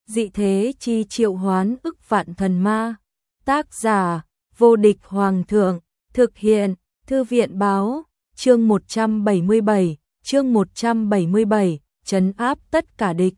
dị thế chi triệu hoán ức vạn thần ma. Tác giả, vô địch hoàng thượng, thực hiện, thư viện báo, chương 177, trấn áp tất cả địch.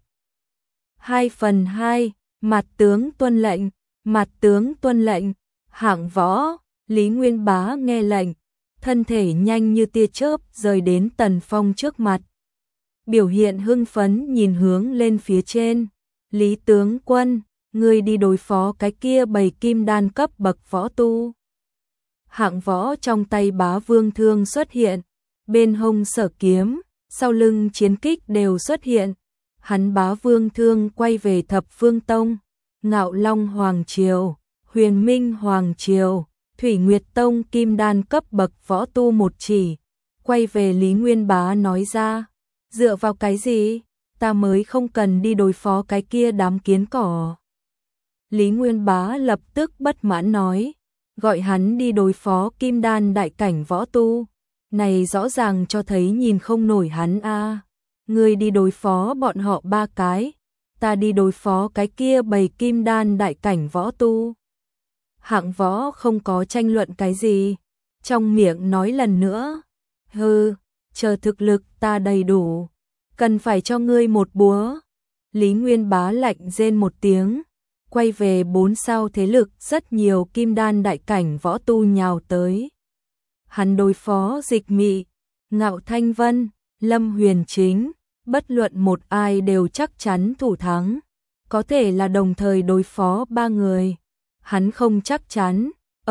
2/2, mặt tướng tuân lệnh, hạng võ, Lý Nguyên Bá nghe lệnh, thân thể nhanh như tia chớp rời đến Tần Phong trước mặt. Biểu hiện hưng phấn nhìn hướng lên phía trên, Lý tướng quân, ngươi đi đối phó cái kia bầy kim đan cấp bậc võ tu. Hạng võ trong tay Bá Vương thương xuất hiện, bên hông Sở kiếm, sau lưng chiến kích đều xuất hiện. Hắn Bá Vương thương quay về Thập Phương Tông, Ngạo Long Hoàng Triều, Huyền Minh Hoàng Triều, Thủy Nguyệt Tông kim đan cấp bậc võ tu một chỉ, quay về Lý Nguyên Bá nói ra, dựa vào cái gì, ta mới không cần đi đối phó cái kia đám kiến cỏ. Lý Nguyên Bá lập tức bất mãn nói, gọi hắn đi đối phó kim đan đại cảnh võ tu, này rõ ràng cho thấy nhìn không nổi hắn a. Ngươi đi đối phó bọn họ ba cái, ta đi đối phó cái kia bầy kim đan đại cảnh võ tu. Hạng võ không có tranh luận cái gì, trong miệng nói lần nữa, hừ, chờ thực lực ta đầy đủ, cần phải cho ngươi một búa. Lý Nguyên Bá lạnh rên một tiếng, quay về 4 sao thế lực rất nhiều kim đan đại cảnh võ tu nhào tới. Hắn đối phó Dịch Mị, Ngạo Thanh Vân, Lâm Huyền Chính, bất luận một ai đều chắc chắn thủ thắng, có thể là đồng thời đối phó ba người. Hắn không chắc chắn,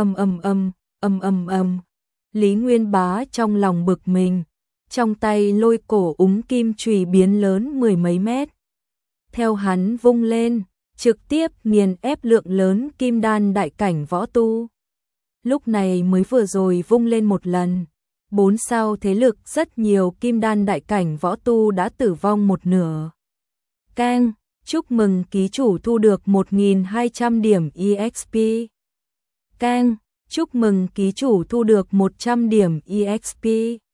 Lý Nguyên Bá trong lòng bực mình, trong tay lôi cổ úng kim chùy biến lớn 10 mấy mét. Theo hắn vung lên, trực tiếp nghiền ép lượng lớn kim đan đại cảnh võ tu. Lúc này mới vừa rồi vung lên một lần, 4 sao thế lực rất nhiều kim đan đại cảnh võ tu đã tử vong một nửa. Keng, chúc mừng ký chủ thu được 1.200 điểm EXP. Keng, chúc mừng ký chủ thu được 100 điểm EXP.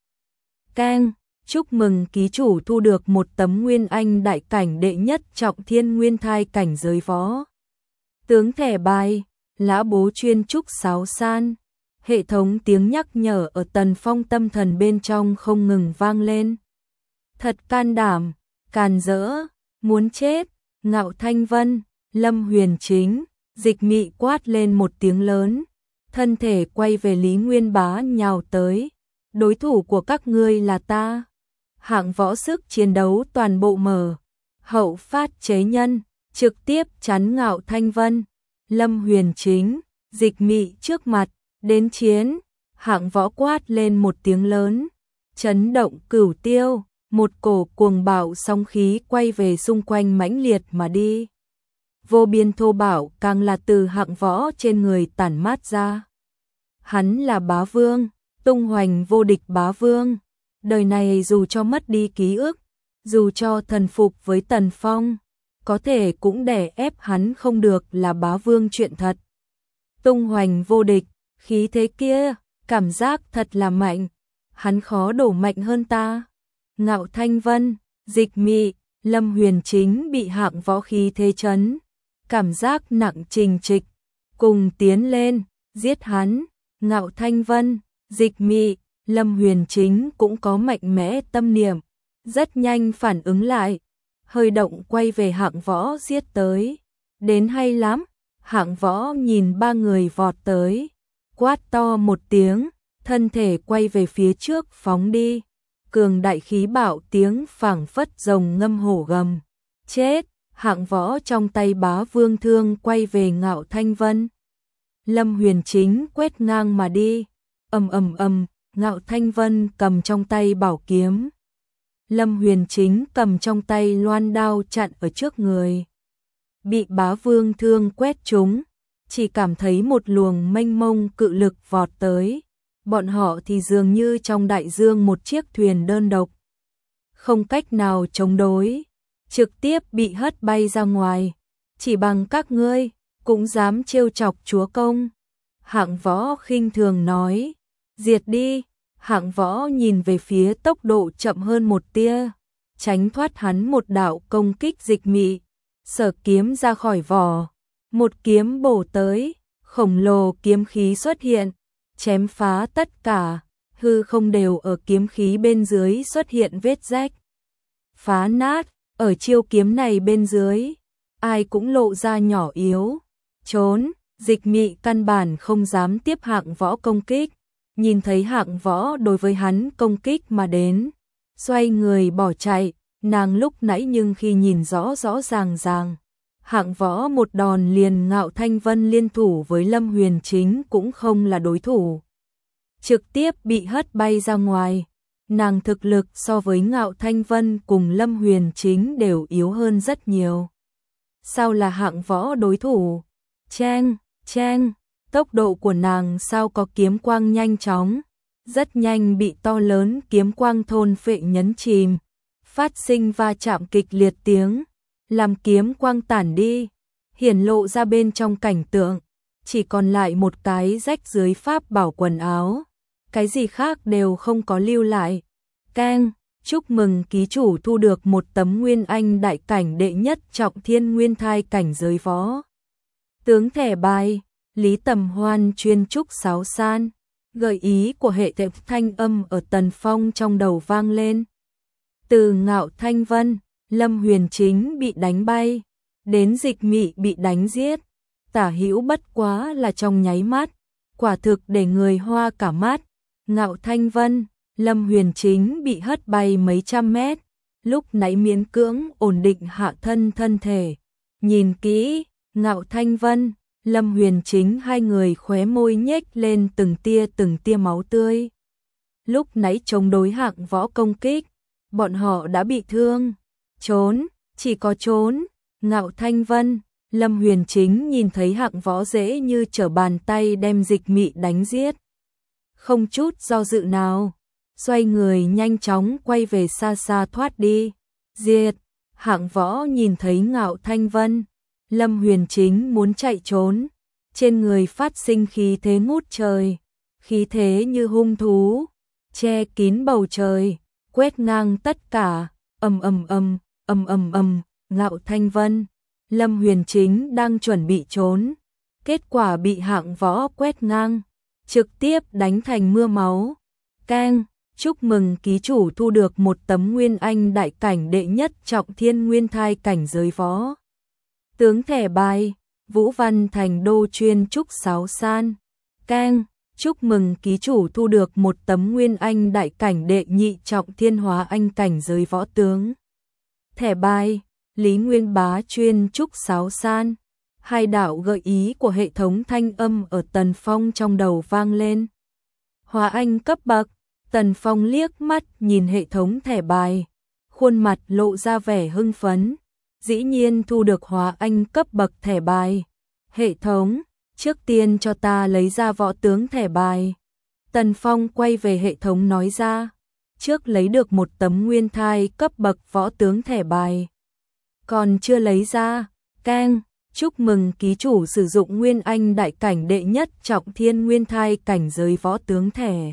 Keng, chúc mừng ký chủ thu được một tấm Nguyên Anh đại cảnh đệ nhất trọng thiên nguyên thai cảnh giới võ. Tướng thẻ bài, lã bố chuyên trúc sáo san. Hệ thống tiếng nhắc nhở ở Tần Phong tâm thần bên trong không ngừng vang lên. Thật can đảm, càn rỡ, muốn chết. Ngạo Thanh Vân, Lâm Huyền Chính, Dịch Mị quát lên một tiếng lớn, thân thể quay về Lý Nguyên Bá nhào tới. Đối thủ của các ngươi là ta. Hạng võ sức chiến đấu toàn bộ mở, hậu phát chế nhân, trực tiếp chắn Ngạo Thanh Vân, Lâm Huyền Chính, Dịch Mị trước mặt, đến chiến. Hạng võ quát lên một tiếng lớn, chấn động cửu tiêu. Một cổ cuồng bạo sóng khí quay về xung quanh mãnh liệt mà đi. Vô biên thô bạo càng là từ hạng võ trên người tản mát ra. Hắn là Bá Vương, tung hoành vô địch Bá Vương. Đời này dù cho mất đi ký ức, dù cho thần phục với Tần Phong, có thể cũng đè ép hắn không được là Bá Vương chuyện thật. Tung hoành vô địch, khí thế kia, cảm giác thật là mạnh. Hắn khó đổ mạnh hơn ta. Ngạo Thanh Vân, Dịch Mị, Lâm Huyền Chính bị hạng võ khí thế chấn, cảm giác nặng trình trịch, cùng tiến lên, giết hắn. Ngạo Thanh Vân, Dịch Mị, Lâm Huyền Chính cũng có mạnh mẽ tâm niệm, rất nhanh phản ứng lại, hơi động quay về hạng võ giết tới. Đến hay lắm, hạng võ nhìn ba người vọt tới, quát to một tiếng, thân thể quay về phía trước phóng đi. Cường đại khí bạo tiếng phảng phất rồng ngâm hổ gầm. Chết, hạng võ trong tay Bá Vương thương quay về Ngạo Thanh Vân. Lâm Huyền Chính quét ngang mà đi. Ngạo Thanh Vân cầm trong tay bảo kiếm. Lâm Huyền Chính cầm trong tay loan đao chặn ở trước người. Bị Bá Vương thương quét trúng, chỉ cảm thấy một luồng mênh mông cự lực vọt tới. Bọn họ thì dường như trong đại dương một chiếc thuyền đơn độc, không cách nào chống đối, trực tiếp bị hất bay ra ngoài. Chỉ bằng các ngươi cũng dám trêu chọc chúa công. Hạng võ khinh thường nói, diệt đi. Hạng võ nhìn về phía tốc độ chậm hơn một tia, tránh thoát hắn một đạo công kích Dịch Mị. Sở kiếm ra khỏi vỏ, một kiếm bổ tới, khổng lồ kiếm khí xuất hiện, chém phá tất cả, hư không đều ở kiếm khí bên dưới xuất hiện vết rách. Phá nát, ở chiêu kiếm này bên dưới, ai cũng lộ ra nhỏ yếu, trốn, Dịch Mị căn bản không dám tiếp Hạng Võ công kích, nhìn thấy Hạng Võ đối với hắn công kích mà đến, xoay người bỏ chạy, nàng lúc nãy nhưng khi nhìn rõ rõ ràng ràng, Hạng Võ một đòn liền Ngạo Thanh Vân liên thủ với Lâm Huyền Chính cũng không là đối thủ. Trực tiếp bị hất bay ra ngoài, nàng thực lực so với Ngạo Thanh Vân cùng Lâm Huyền Chính đều yếu hơn rất nhiều. Sao là Hạng Võ đối thủ? Cheng, cheng, tốc độ của nàng sao có kiếm quang nhanh chóng, rất nhanh bị to lớn kiếm quang thôn phệ nhấn chìm, phát sinh va chạm kịch liệt tiếng, làm kiếm quang tản đi, hiển lộ ra bên trong cảnh tượng, chỉ còn lại một cái rách dưới pháp bảo quần áo, cái gì khác đều không có lưu lại. Keng, chúc mừng ký chủ thu được một tấm Nguyên Anh đại cảnh đệ nhất trọng thiên nguyên thai cảnh giới võ tướng thẻ bài. Lý Tầm Hoan chuyên trúc sáo san, gợi ý của hệ thống thanh âm ở Tần Phong trong đầu vang lên. Từ Ngạo Thanh Vân, Lâm Huyền Chính bị đánh bay, đến Dịch Mị bị đánh giết, tả hữu bất quá là trong nháy mắt, quả thực để người hoa cả mắt. Ngạo Thanh Vân, Lâm Huyền Chính bị hất bay mấy trăm mét, lúc nãy miễn cưỡng ổn định hạ thân thể. Nhìn kỹ, Ngạo Thanh Vân, Lâm Huyền Chính hai người khóe môi nhếch lên từng tia máu tươi. Lúc nãy chống đối Hạng Võ công kích, bọn họ đã bị thương. Trốn, chỉ có trốn. Ngạo Thanh Vân, Lâm Huyền Chính nhìn thấy Hạng Võ dễ như trở bàn tay đem Dịch Mị đánh giết. Không chút do dự nào, xoay người nhanh chóng quay về xa xa thoát đi. Diệt, Hạng Võ nhìn thấy Ngạo Thanh Vân, Lâm Huyền Chính muốn chạy trốn, trên người phát sinh khí thế ngút trời, khí thế như hung thú, che kín bầu trời, quét ngang tất cả, ầm ầm, Ngạo Thanh Vân, Lâm Huyền Chính đang chuẩn bị trốn, kết quả bị Hạng Võ quét ngang, trực tiếp đánh thành mưa máu. Keng, chúc mừng ký chủ thu được một tấm Nguyên Anh đại cảnh đệ nhất trọng thiên nguyên thai cảnh giới võ tướng thẻ bài. Vũ Văn Thành Đô chuyên trúc sáo san. Keng, chúc mừng ký chủ thu được một tấm Nguyên Anh đại cảnh đệ nhị trọng thiên hóa anh cảnh giới võ tướng thẻ bài. Lý Nguyên Bá chuyên trúc sáo san. Hai đạo gợi ý của hệ thống thanh âm ở Tần Phong trong đầu vang lên. Hóa anh cấp bậc. Tần Phong liếc mắt nhìn hệ thống thẻ bài, khuôn mặt lộ ra vẻ hưng phấn. Dĩ nhiên thu được hóa anh cấp bậc thẻ bài. Hệ thống, trước tiên cho ta lấy ra võ tướng thẻ bài. Tần Phong quay về hệ thống nói ra, trước lấy được một tấm nguyên thai cấp bậc võ tướng thẻ bài. Còn chưa lấy ra, keng, chúc mừng ký chủ sử dụng Nguyên Anh đại cảnh đệ nhất trọng thiên nguyên thai cảnh giới võ tướng thẻ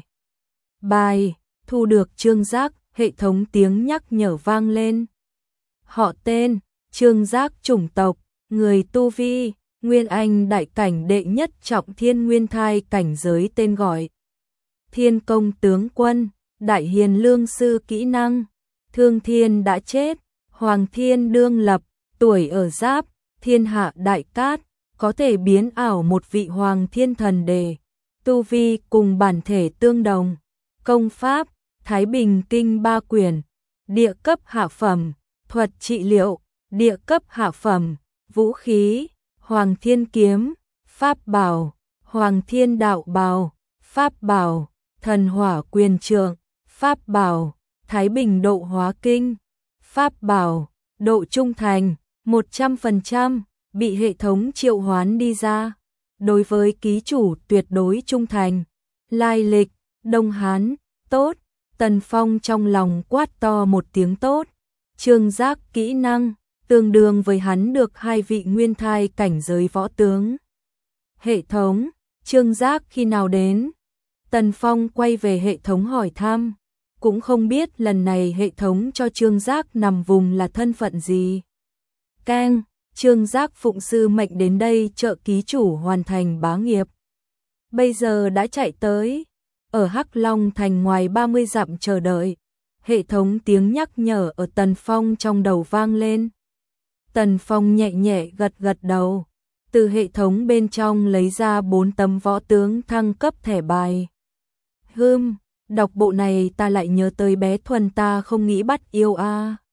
bài, thu được Trương Giác. Hệ thống tiếng nhắc nhở vang lên. Họ tên, Trương Giác, chủng tộc, người tu vi, Nguyên Anh đại cảnh đệ nhất trọng thiên nguyên thai cảnh giới tên gọi. Thiên công tướng quân, Đại Hiền Lương sư kỹ năng, Thương Thiên đã chết, Hoàng Thiên đương lập, tuổi ở Giáp, Thiên hạ đại cát, có thể biến ảo một vị Hoàng Thiên thần đề, tu vi cùng bản thể tương đồng, công pháp, Thái Bình Kinh 3 quyển, địa cấp hạ phẩm, thuật trị liệu, địa cấp hạ phẩm, vũ khí, Hoàng Thiên kiếm, pháp bảo, Hoàng Thiên đạo bào, pháp bảo, thần hỏa quyền trượng, pháp bảo, Thái Bình độ hóa kinh, pháp bảo, độ trung thành, 100%, bị hệ thống triệu hoán đi ra. Đối với ký chủ tuyệt đối trung thành, lai lịch, Đông Hán, tốt. Tần Phong trong lòng quát to một tiếng tốt. Trương Giác kỹ năng, tương đương với hắn được 2 vị nguyên thai cảnh giới võ tướng. Hệ thống, Trương Giác khi nào đến? Tần Phong quay về hệ thống hỏi thăm, cũng không biết lần này hệ thống cho Trương Giác nằm vùng là thân phận gì. Keng, Trương Giác phụng sư mệnh đến đây trợ ký chủ hoàn thành bá nghiệp. Bây giờ đã chạy tới, ở Hắc Long thành ngoài 30 dặm chờ đợi. Hệ thống tiếng nhắc nhở ở Tần Phong trong đầu vang lên. Tần Phong nhẹ nhẹ gật gật đầu, từ hệ thống bên trong lấy ra 4 tấm võ tướng thăng cấp thẻ bài. Đọc bộ này ta lại nhớ tới bé Thuần ta không nghĩ bắt yêu a.